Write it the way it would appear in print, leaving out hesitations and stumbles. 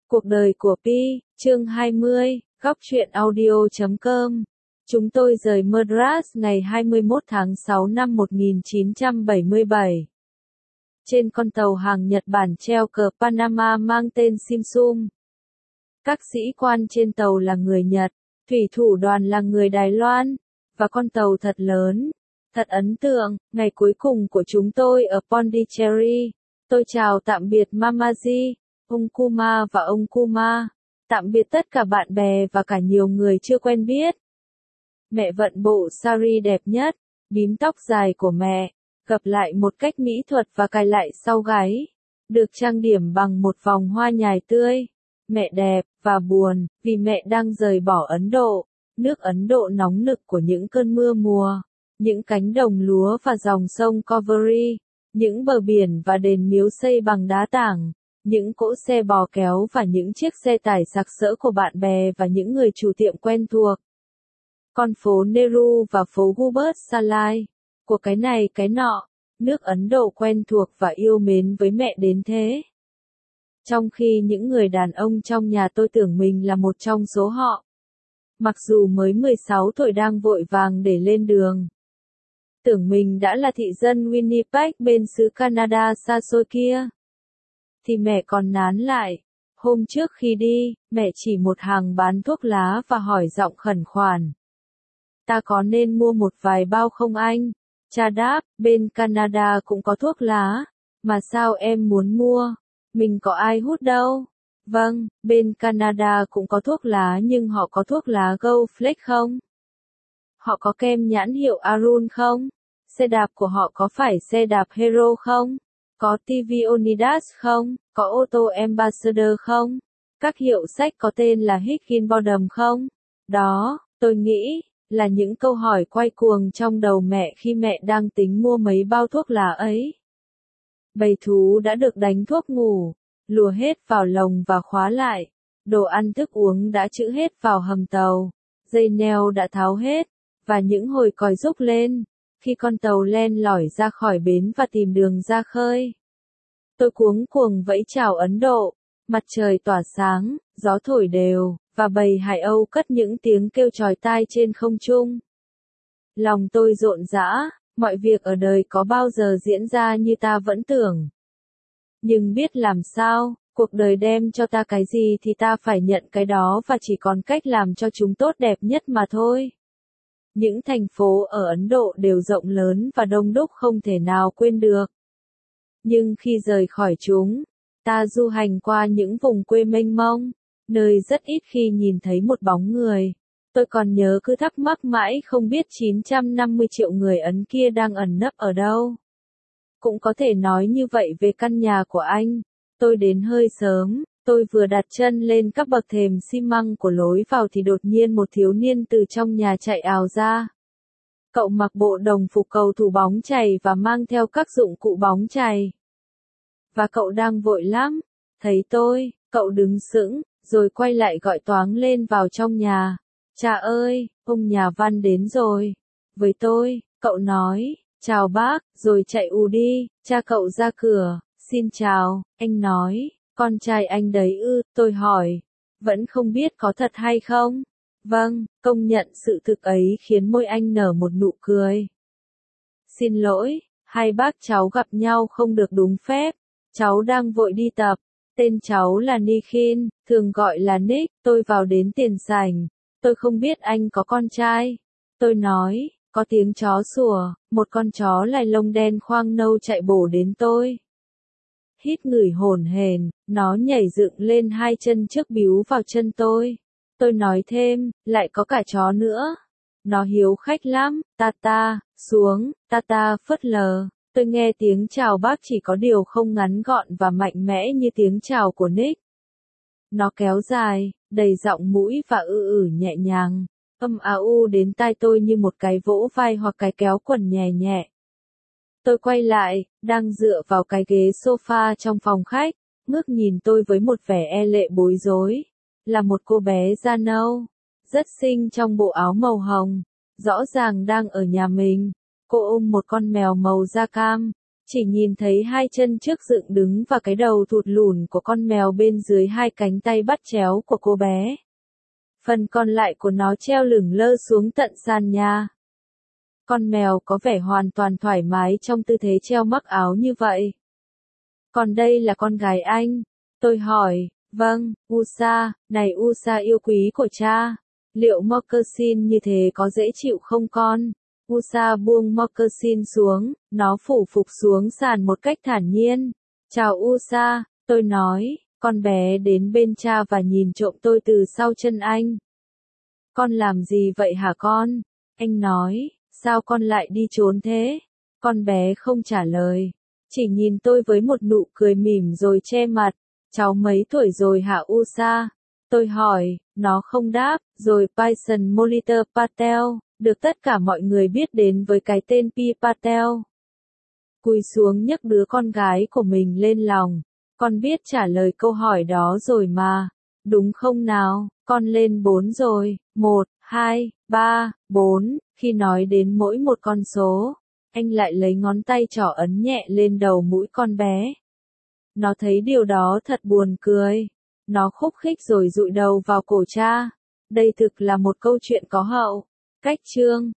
Cuộc đời của Pi, chương 20, góc truyện audio.com. Chúng tôi rời Madras ngày 21 tháng 6 năm 1977. Trên con tàu hàng Nhật Bản treo cờ Panama mang tên Simsum. Các sĩ quan trên tàu là người Nhật, thủy thủ đoàn là người Đài Loan, và con tàu thật lớn, thật ấn tượng. Ngày cuối cùng của chúng tôi ở Pondicherry, tôi chào tạm biệt Mamaji, ông Kuma và ông Kuma, tạm biệt tất cả bạn bè và cả nhiều người chưa quen biết. Mẹ vận bộ sari đẹp nhất, bím tóc dài của mẹ, gập lại một cách mỹ thuật và cài lại sau gáy, được trang điểm bằng một vòng hoa nhài tươi. Mẹ đẹp và buồn vì mẹ đang rời bỏ Ấn Độ, nước Ấn Độ nóng nực của những cơn mưa mùa, những cánh đồng lúa và dòng sông Cauvery, những bờ biển và đền miếu xây bằng đá tảng, những cỗ xe bò kéo và những chiếc xe tải sặc sỡ của bạn bè và những người chủ tiệm quen thuộc. Con phố Nehru và phố Gubert Salai, của cái này cái nọ, nước Ấn Độ quen thuộc và yêu mến với mẹ đến thế. Trong khi những người đàn ông trong nhà tôi tưởng mình là một trong số họ. Mặc dù mới 16 tuổi đang vội vàng để lên đường. Tưởng mình đã là thị dân Winnipeg bên xứ Canada xa xôi kia. Thì mẹ còn nán lại. Hôm trước khi đi, mẹ chỉ một hàng bán thuốc lá và hỏi giọng khẩn khoản. Ta có nên mua một vài bao không anh? Cha đáp, bên Canada cũng có thuốc lá. Mà sao em muốn mua? Mình có ai hút đâu. Vâng, bên Canada cũng có thuốc lá nhưng họ có thuốc lá Go Flex không? Họ có kem nhãn hiệu Arun không? Xe đạp của họ có phải xe đạp Hero không? Có TV Onidas không? Có ô tô Ambassador không? Các hiệu sách có tên là Higginbotham không? Đó, tôi nghĩ, là những câu hỏi quay cuồng trong đầu mẹ khi mẹ đang tính mua mấy bao thuốc lá ấy. Bầy thú đã được đánh thuốc ngủ, lùa hết vào lồng và khóa lại. Đồ ăn thức uống đã trữ hết vào hầm tàu. Dây neo đã tháo hết, và những hồi còi rúc lên, khi con tàu len lỏi ra khỏi bến và tìm đường ra khơi. Tôi cuống cuồng vẫy chào Ấn Độ, mặt trời tỏa sáng, gió thổi đều, và bầy hải âu cất những tiếng kêu chói tai trên không trung. Lòng tôi rộn rã, mọi việc ở đời có bao giờ diễn ra như ta vẫn tưởng. Nhưng biết làm sao, cuộc đời đem cho ta cái gì thì ta phải nhận cái đó và chỉ còn cách làm cho chúng tốt đẹp nhất mà thôi. Những thành phố ở Ấn Độ đều rộng lớn và đông đúc không thể nào quên được. Nhưng khi rời khỏi chúng, ta du hành qua những vùng quê mênh mông, nơi rất ít khi nhìn thấy một bóng người. Tôi còn nhớ cứ thắc mắc mãi không biết 950 triệu người Ấn kia đang ẩn nấp ở đâu. Cũng có thể nói như vậy về căn nhà của anh. Tôi đến hơi sớm, tôi vừa đặt chân lên các bậc thềm xi măng của lối vào thì đột nhiên một thiếu niên từ trong nhà chạy ào ra. Cậu mặc bộ đồng phục cầu thủ bóng chày và mang theo các dụng cụ bóng chày. Và cậu đang vội lắm. Thấy tôi, cậu đứng sững, rồi quay lại gọi toáng lên vào trong nhà. Cha ơi, ông nhà văn đến rồi. Với tôi, cậu nói, chào bác, rồi chạy ù đi. Cha cậu ra cửa, xin chào, anh nói, con trai anh đấy ư, tôi hỏi. Vẫn không biết có thật hay không? Vâng, công nhận sự thực ấy khiến môi anh nở một nụ cười. Xin lỗi, hai bác cháu gặp nhau không được đúng phép. Cháu đang vội đi tập. Tên cháu là Nikhil, thường gọi là Nick. Tôi vào đến tiền sảnh. Tôi không biết anh có con trai. Tôi nói, có tiếng chó sủa, một con chó lài lông đen khoang nâu chạy bổ đến tôi. Hít ngửi hổn hển, nó nhảy dựng lên hai chân trước bíu vào chân tôi. Tôi nói thêm, lại có cả chó nữa. Nó hiếu khách lắm, Tata, xuống, Tata phớt lờ. Tôi nghe tiếng chào bác chỉ có điều không ngắn gọn và mạnh mẽ như tiếng chào của Nick. Nó kéo dài, đầy giọng mũi và nhẹ nhàng. Âm u đến tai tôi như một cái vỗ vai hoặc cái kéo quần nhẹ nhẹ. Tôi quay lại, đang dựa vào cái ghế sofa trong phòng khách, ngước nhìn tôi với một vẻ e lệ bối rối. Là một cô bé da nâu, rất xinh trong bộ áo màu hồng, rõ ràng đang ở nhà mình. Cô ôm một con mèo màu da cam, Chỉ nhìn thấy hai chân trước dựng đứng và cái đầu thụt lùn của con mèo bên dưới hai cánh tay bắt chéo của cô bé. Phần còn lại của nó treo lửng lơ xuống tận sàn nhà. Con mèo có vẻ hoàn toàn thoải mái trong tư thế treo mắc áo như vậy. Còn đây là con gái anh. Tôi hỏi, vâng, Usa, này Usa yêu quý của cha. Liệu moccasin như thế có dễ chịu không con? Usa buông moccasin xuống, nó phủ phục xuống sàn một cách thản nhiên. Chào Usa, tôi nói, con bé đến bên cha và nhìn trộm tôi từ sau chân anh. Con làm gì vậy hả con? Anh nói, sao con lại đi trốn thế? Con bé không trả lời, chỉ nhìn tôi với một nụ cười mỉm rồi che mặt. Cháu mấy tuổi rồi hả Usa? Tôi hỏi, nó không đáp, rồi Python Monitor Patel, được tất cả mọi người biết đến với cái tên Pi Patel. Cúi xuống nhấc đứa con gái của mình lên lòng. Con biết trả lời câu hỏi đó rồi mà. Đúng không nào? Con lên 4 rồi. 1, 2, 3, 4. Khi nói đến mỗi một con số, anh lại lấy ngón tay trỏ ấn nhẹ lên đầu mũi con bé. Nó thấy điều đó thật buồn cười. Nó khúc khích rồi dụi đầu vào cổ cha. Đây thực là một câu chuyện có hậu. Cách chương